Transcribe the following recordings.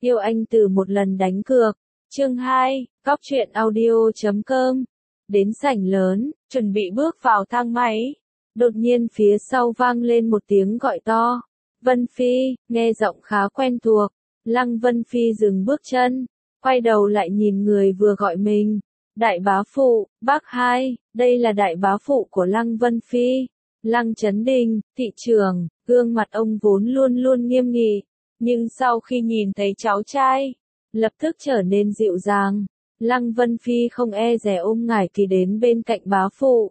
Yêu anh từ một lần đánh cược. Chương 2, Góc truyện audio.com. Đến sảnh lớn, chuẩn bị bước vào thang máy. Đột nhiên phía sau vang lên một tiếng gọi to. Vân Phi, nghe giọng khá quen thuộc. Lăng Vân Phi dừng bước chân, quay đầu lại nhìn người vừa gọi mình. Đại bá phụ, bác hai, đây là đại bá phụ của Lăng Vân Phi. Lăng Chấn Đình, thị trưởng, gương mặt ông vốn luôn luôn nghiêm nghị, nhưng sau khi nhìn thấy cháu trai, lập tức trở nên dịu dàng. Lăng Vân Phi không e dè ôm Ngải Kỳ đến bên cạnh bá phụ.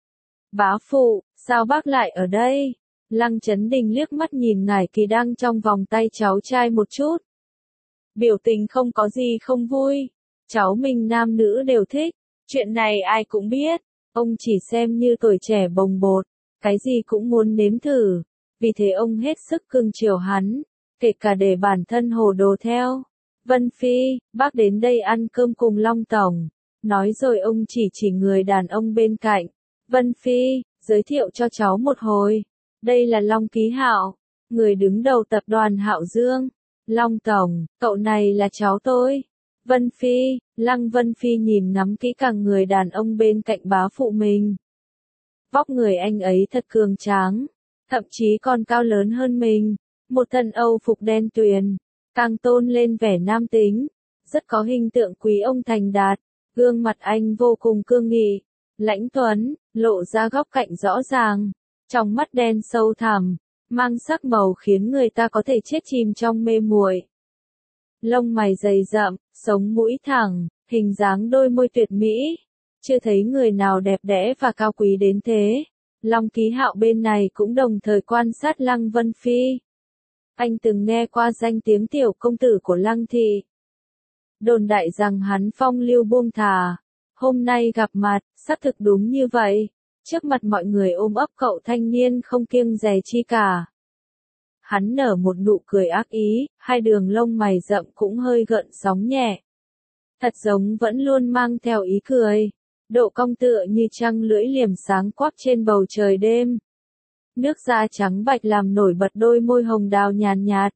Bá phụ, sao bác lại ở đây? Lăng Chấn Đình liếc mắt nhìn Ngải Kỳ đang trong vòng tay cháu trai một chút. Biểu tình không có gì không vui. Cháu mình nam nữ đều thích, chuyện này ai cũng biết. Ông chỉ xem như tuổi trẻ bồng bột, cái gì cũng muốn nếm thử. Vì thế ông hết sức cưng chiều hắn, kể cả để bản thân hồ đồ theo. Vân Phi, bác đến đây ăn cơm cùng Long Tổng. Nói rồi ông chỉ người đàn ông bên cạnh. Vân Phi, giới thiệu cho cháu một hồi. Đây là Long Ký Hạo, người đứng đầu tập đoàn Hạo Dương. Long Tổng, cậu này là cháu tôi. Vân Phi, Lăng Vân Phi nhìn ngắm kỹ càng người đàn ông bên cạnh bá phụ mình. Vóc người anh ấy thật cường tráng, thậm chí còn cao lớn hơn mình. Một thân Âu phục đen tuyền, càng tôn lên vẻ nam tính, rất có hình tượng quý ông thành đạt. Gương mặt anh vô cùng cương nghị, lãnh tuấn, lộ ra góc cạnh rõ ràng, trong mắt đen sâu thẳm, mang sắc màu khiến người ta có thể chết chìm trong mê muội. Lông mày dày rậm, sống mũi thẳng, hình dáng đôi môi tuyệt mỹ. Chưa thấy người nào đẹp đẽ và cao quý đến thế. Long Ký Hạo bên này cũng đồng thời quan sát Lăng Vân Phi. Anh từng nghe qua danh tiếng tiểu công tử của Lăng thị. Đồn đại rằng hắn phong lưu buông thả. Hôm nay gặp mặt, xác thực đúng như vậy. Trước mặt mọi người ôm ấp cậu thanh niên không kiêng dè chi cả. Hắn nở một nụ cười ác ý, hai đường lông mày rậm cũng hơi gợn sóng nhẹ. Thật giống vẫn luôn mang theo ý cười. Độ cong tựa như trăng lưỡi liềm sáng quắc trên bầu trời đêm. Nước da trắng bạch làm nổi bật đôi môi hồng đào nhàn nhạt.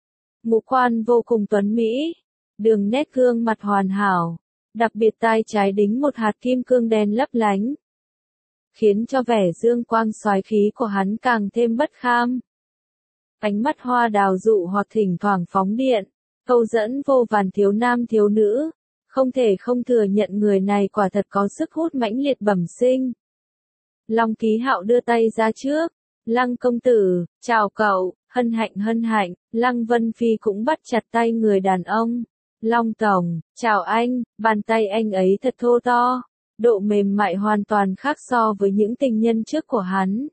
Ngũ quan vô cùng tuấn mỹ. Đường nét gương mặt hoàn hảo. Đặc biệt tai trái đính một hạt kim cương đen lấp lánh. Khiến cho vẻ dương quang soái khí của hắn càng thêm bất kham. Ánh mắt hoa đào dụ hoặc thỉnh thoảng phóng điện, câu dẫn vô vàn thiếu nam thiếu nữ. Không thể không thừa nhận người này quả thật có sức hút mãnh liệt bẩm sinh. Long Ký Hạo đưa tay ra trước. Lăng công tử, chào cậu, hân hạnh. Lăng Vân Phi cũng bắt chặt tay người đàn ông. Long Tổng, chào anh, bàn tay anh ấy thật thô to. Độ mềm mại hoàn toàn khác so với những tình nhân trước của hắn.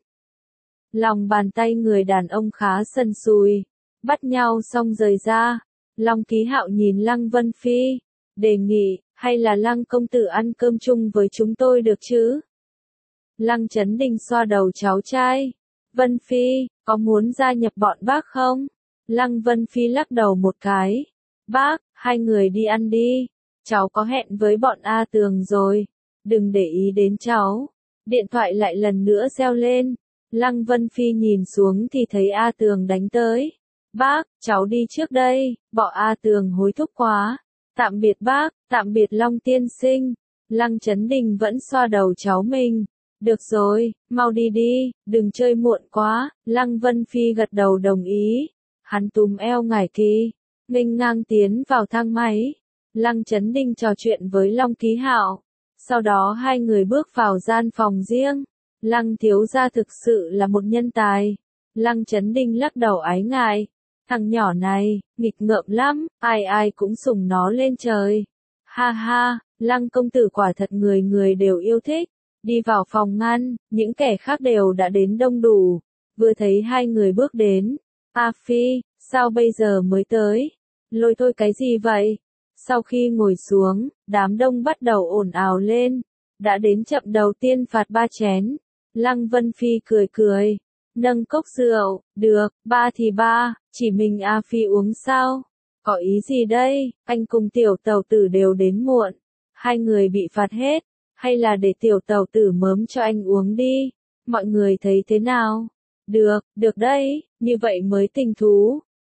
Lòng bàn tay người đàn ông khá sần sùi. Bắt nhau xong rời ra. Long Ký Hạo nhìn Lăng Vân Phi. Đề nghị, hay là Lăng công tử ăn cơm chung với chúng tôi được chứ? Lăng Chấn Đình xoa đầu cháu trai. Vân Phi, có muốn gia nhập bọn bác không? Lăng Vân Phi lắc đầu một cái. Bác, hai người đi ăn đi. Cháu có hẹn với bọn A Tường rồi. Đừng để ý đến cháu. Điện thoại lại lần nữa reo lên. Lăng Vân Phi nhìn xuống thì thấy A Tường đánh tới. Bác, cháu đi trước đây. Bọn A Tường hối thúc quá. Tạm biệt bác, tạm biệt Long tiên sinh. Lăng Chấn Đình vẫn xoa đầu cháu mình. Được rồi, mau đi đi, đừng chơi muộn quá. Lăng Vân Phi gật đầu đồng ý. Hắn túm eo Ngải Kỳ, nghênh ngang tiến vào thang máy. Lăng Chấn Đình trò chuyện với Long Ký Hạo. Sau đó hai người bước vào gian phòng riêng. Lăng thiếu gia thực sự là một nhân tài. Lăng Chấn Đình lắc đầu ái ngại. Thằng nhỏ này, nghịch ngợm lắm, ai cũng sủng nó lên trời. Ha ha, Lăng công tử quả thật người người đều yêu thích. Đi vào phòng ngăn, những kẻ khác đều đã đến đông đủ. Vừa thấy hai người bước đến. A Phi, sao bây giờ mới tới? Lôi thôi cái gì vậy? Sau khi ngồi xuống, đám đông bắt đầu ồn ào lên. Đã đến chậm đầu tiên phạt 3 chén. Lăng Vân Phi cười. Nâng cốc rượu, được, 3 thì 3, chỉ mình A Phi uống sao? Có ý gì đây, anh cùng tiểu tàu tử đều đến muộn. Hai người bị phạt hết, hay là để tiểu tàu tử mớm cho anh uống đi? Mọi người thấy thế nào? Được đấy, như vậy mới tình thú.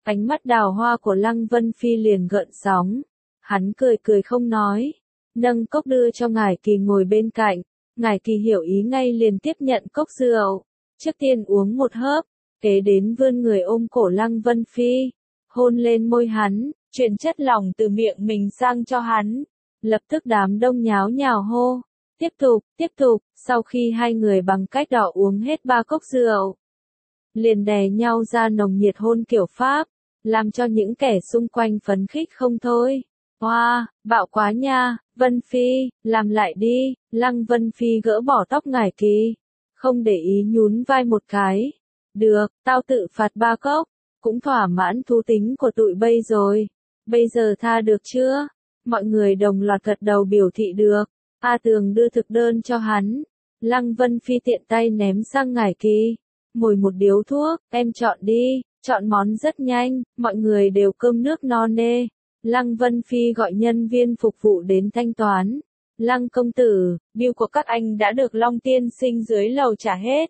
Ánh mắt đào hoa của Lăng Vân Phi liền gợn sóng. Hắn cười cười không nói. Nâng cốc đưa cho Ngải Kỳ ngồi bên cạnh. Ngải Kỳ hiểu ý ngay liền tiếp nhận cốc rượu. Trước tiên uống một hớp. Kế đến vươn người ôm cổ Lăng Vân Phi. Hôn lên môi hắn. Chuyển chất lỏng từ miệng mình sang cho hắn. Lập tức đám đông nháo nhào hô. Tiếp tục, sau khi hai người bằng cách đỏ uống hết 3 cốc rượu. Liền đè nhau ra nồng nhiệt hôn kiểu Pháp, làm cho những kẻ xung quanh phấn khích không thôi. Hoa, bạo quá nha, Vân Phi, làm lại đi, Lăng Vân Phi gỡ bỏ tóc Ngải Kỳ, không để ý nhún vai một cái. Được, tao tự phạt 3 cốc, cũng thỏa mãn thú tính của tụi bây rồi. Bây giờ tha được chưa? Mọi người đồng loạt gật đầu biểu thị được. A Tường đưa thực đơn cho hắn. Lăng Vân Phi tiện tay ném sang Ngải Kỳ. Mồi một điếu thuốc, em chọn đi, chọn món rất nhanh, mọi người đều cơm nước no nê. Lăng Vân Phi gọi nhân viên phục vụ đến thanh toán. Lăng công tử, bill của các anh đã được Long tiên sinh dưới lầu trả hết.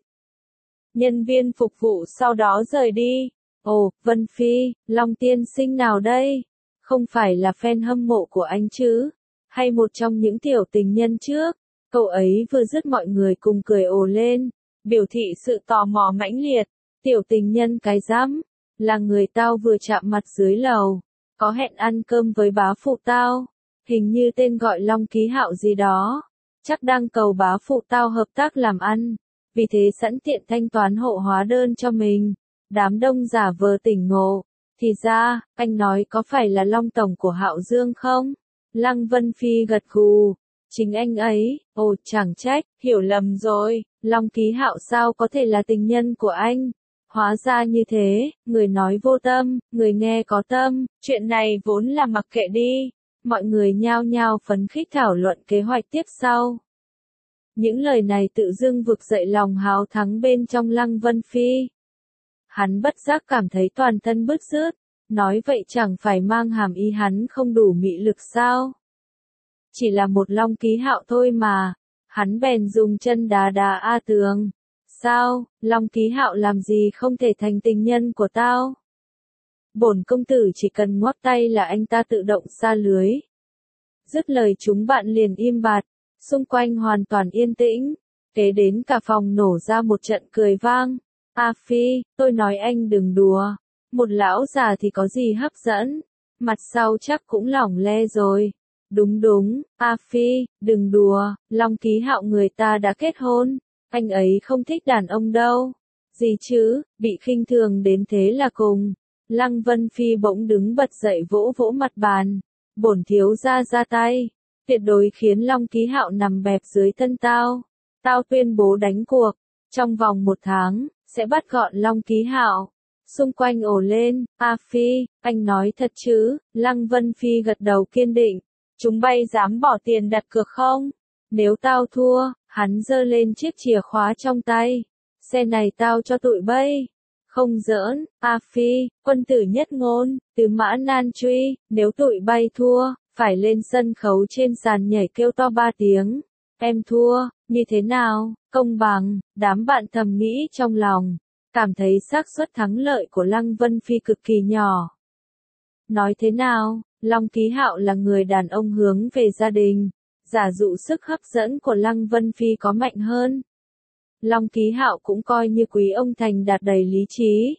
Nhân viên phục vụ sau đó rời đi. Ồ, Vân Phi, Long tiên sinh nào đây? Không phải là fan hâm mộ của anh chứ? Hay một trong những tiểu tình nhân trước? Cậu ấy vừa dứt mọi người cùng cười ồ lên, biểu thị sự tò mò mãnh liệt. Tiểu tình nhân cái rắm, là người tao vừa chạm mặt dưới lầu, có hẹn ăn cơm với bá phụ tao, hình như tên gọi Long Ký Hạo gì đó, chắc đang cầu bá phụ tao hợp tác làm ăn, vì thế sẵn tiện thanh toán hộ hóa đơn cho mình. Đám đông giả vờ tỉnh ngộ, thì ra, anh nói có phải là Long tổng của Hạo Dương không? Lăng Vân Phi gật gù. Chính anh ấy, ồ chẳng trách, hiểu lầm rồi, Long Ký Hạo sao có thể là tình nhân của anh? Hóa ra như thế, người nói vô tâm, người nghe có tâm, chuyện này vốn là mặc kệ đi. Mọi người nhao nhao phấn khích thảo luận kế hoạch tiếp sau. Những lời này tự dưng vực dậy lòng háo thắng bên trong Lăng Vân Phi. Hắn bất giác cảm thấy toàn thân bứt rứt, nói vậy chẳng phải mang hàm ý hắn không đủ mị lực sao? Chỉ là một Long Ký Hạo thôi mà. Hắn bèn dùng chân đá đá A Tường. Sao, Long Ký Hạo làm gì không thể thành tình nhân của tao? Bổn công tử chỉ cần ngoắc tay là anh ta tự động sa lưới. Dứt lời chúng bạn liền im bặt, xung quanh hoàn toàn yên tĩnh. Kế đến cả phòng nổ ra một trận cười vang. A Phi, tôi nói anh đừng đùa. Một lão già thì có gì hấp dẫn. Mặt sau chắc cũng lỏng le rồi. Đúng, A Phi, đừng đùa, Long Ký Hạo người ta đã kết hôn, anh ấy không thích đàn ông đâu. Gì chứ, bị khinh thường đến thế là cùng. Lăng Vân Phi bỗng đứng bật dậy vỗ vỗ mặt bàn. Bổn thiếu gia ra tay, tuyệt đối khiến Long Ký Hạo nằm bẹp dưới thân tao. Tao tuyên bố đánh cuộc, trong vòng 1 tháng, sẽ bắt gọn Long Ký Hạo. Xung quanh ồ lên, A Phi, anh nói thật chứ? Lăng Vân Phi gật đầu kiên định. Chúng bay dám bỏ tiền đặt cược không? Nếu tao thua, hắn giơ lên chiếc chìa khóa trong tay. Xe này tao cho tụi bay. Không giỡn, A Phi, quân tử nhất ngôn, từ Mã Nan truy, nếu tụi bay thua, phải lên sân khấu trên sàn nhảy kêu to 3 tiếng. Em thua, như thế nào, công bằng, đám bạn thầm nghĩ trong lòng, cảm thấy xác suất thắng lợi của Lăng Vân Phi cực kỳ nhỏ. Nói thế nào? Long Ký Hạo là người đàn ông hướng về gia đình, giả dụ sức hấp dẫn của Lăng Vân Phi có mạnh hơn. Long Ký Hạo cũng coi như quý ông thành đạt đầy lý trí.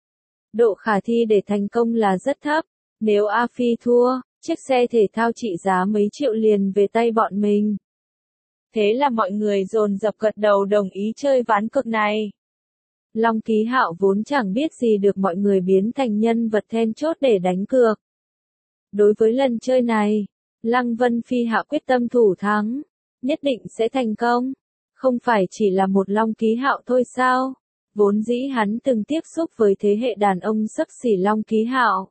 Độ khả thi để thành công là rất thấp, nếu A Phi thua, chiếc xe thể thao trị giá mấy triệu liền về tay bọn mình. Thế là mọi người dồn dập gật đầu đồng ý chơi ván cược này. Long Ký Hạo vốn chẳng biết gì được mọi người biến thành nhân vật then chốt để đánh cược. Đối với lần chơi này, Lăng Vân Phi hạ quyết tâm thủ thắng, nhất định sẽ thành công. Không phải chỉ là một Long Ký Hạo thôi sao? Vốn dĩ hắn từng tiếp xúc với thế hệ đàn ông xấp xỉ Long Ký Hạo.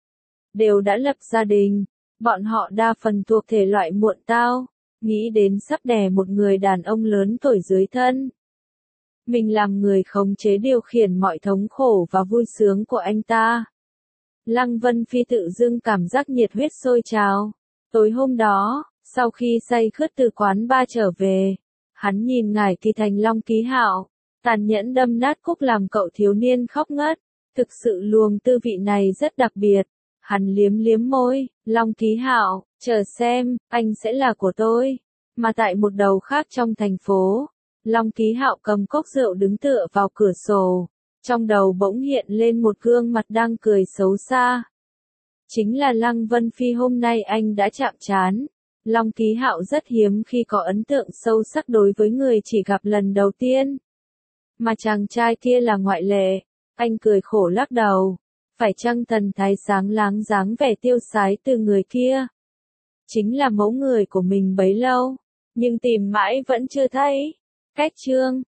Đều đã lập gia đình, bọn họ đa phần thuộc thể loại muộn tao, nghĩ đến sắp đẻ một người đàn ông lớn tuổi dưới thân. Mình làm người khống chế điều khiển mọi thống khổ và vui sướng của anh ta. Lăng Vân Phi tự dưng cảm giác nhiệt huyết sôi trào. Tối hôm đó, sau khi say khướt từ quán bar trở về, hắn nhìn Ngải Kỳ thành Long Ký Hạo, tàn nhẫn đâm nát cúc làm cậu thiếu niên khóc ngất. Thực sự luồng tư vị này rất đặc biệt. Hắn liếm liếm môi, Long Ký Hạo, chờ xem, anh sẽ là của tôi. Mà tại một đầu khác trong thành phố, Long Ký Hạo cầm cốc rượu đứng tựa vào cửa sổ. Trong đầu bỗng hiện lên một gương mặt đang cười xấu xa. Chính là Lăng Vân Phi hôm nay anh đã chạm trán. Long Ký Hạo rất hiếm khi có ấn tượng sâu sắc đối với người chỉ gặp lần đầu tiên. Mà chàng trai kia là ngoại lệ. Anh cười khổ lắc đầu. Phải chăng thần thái sáng láng dáng vẻ tiêu sái từ người kia chính là mẫu người của mình bấy lâu, nhưng tìm mãi vẫn chưa thấy. Cách chương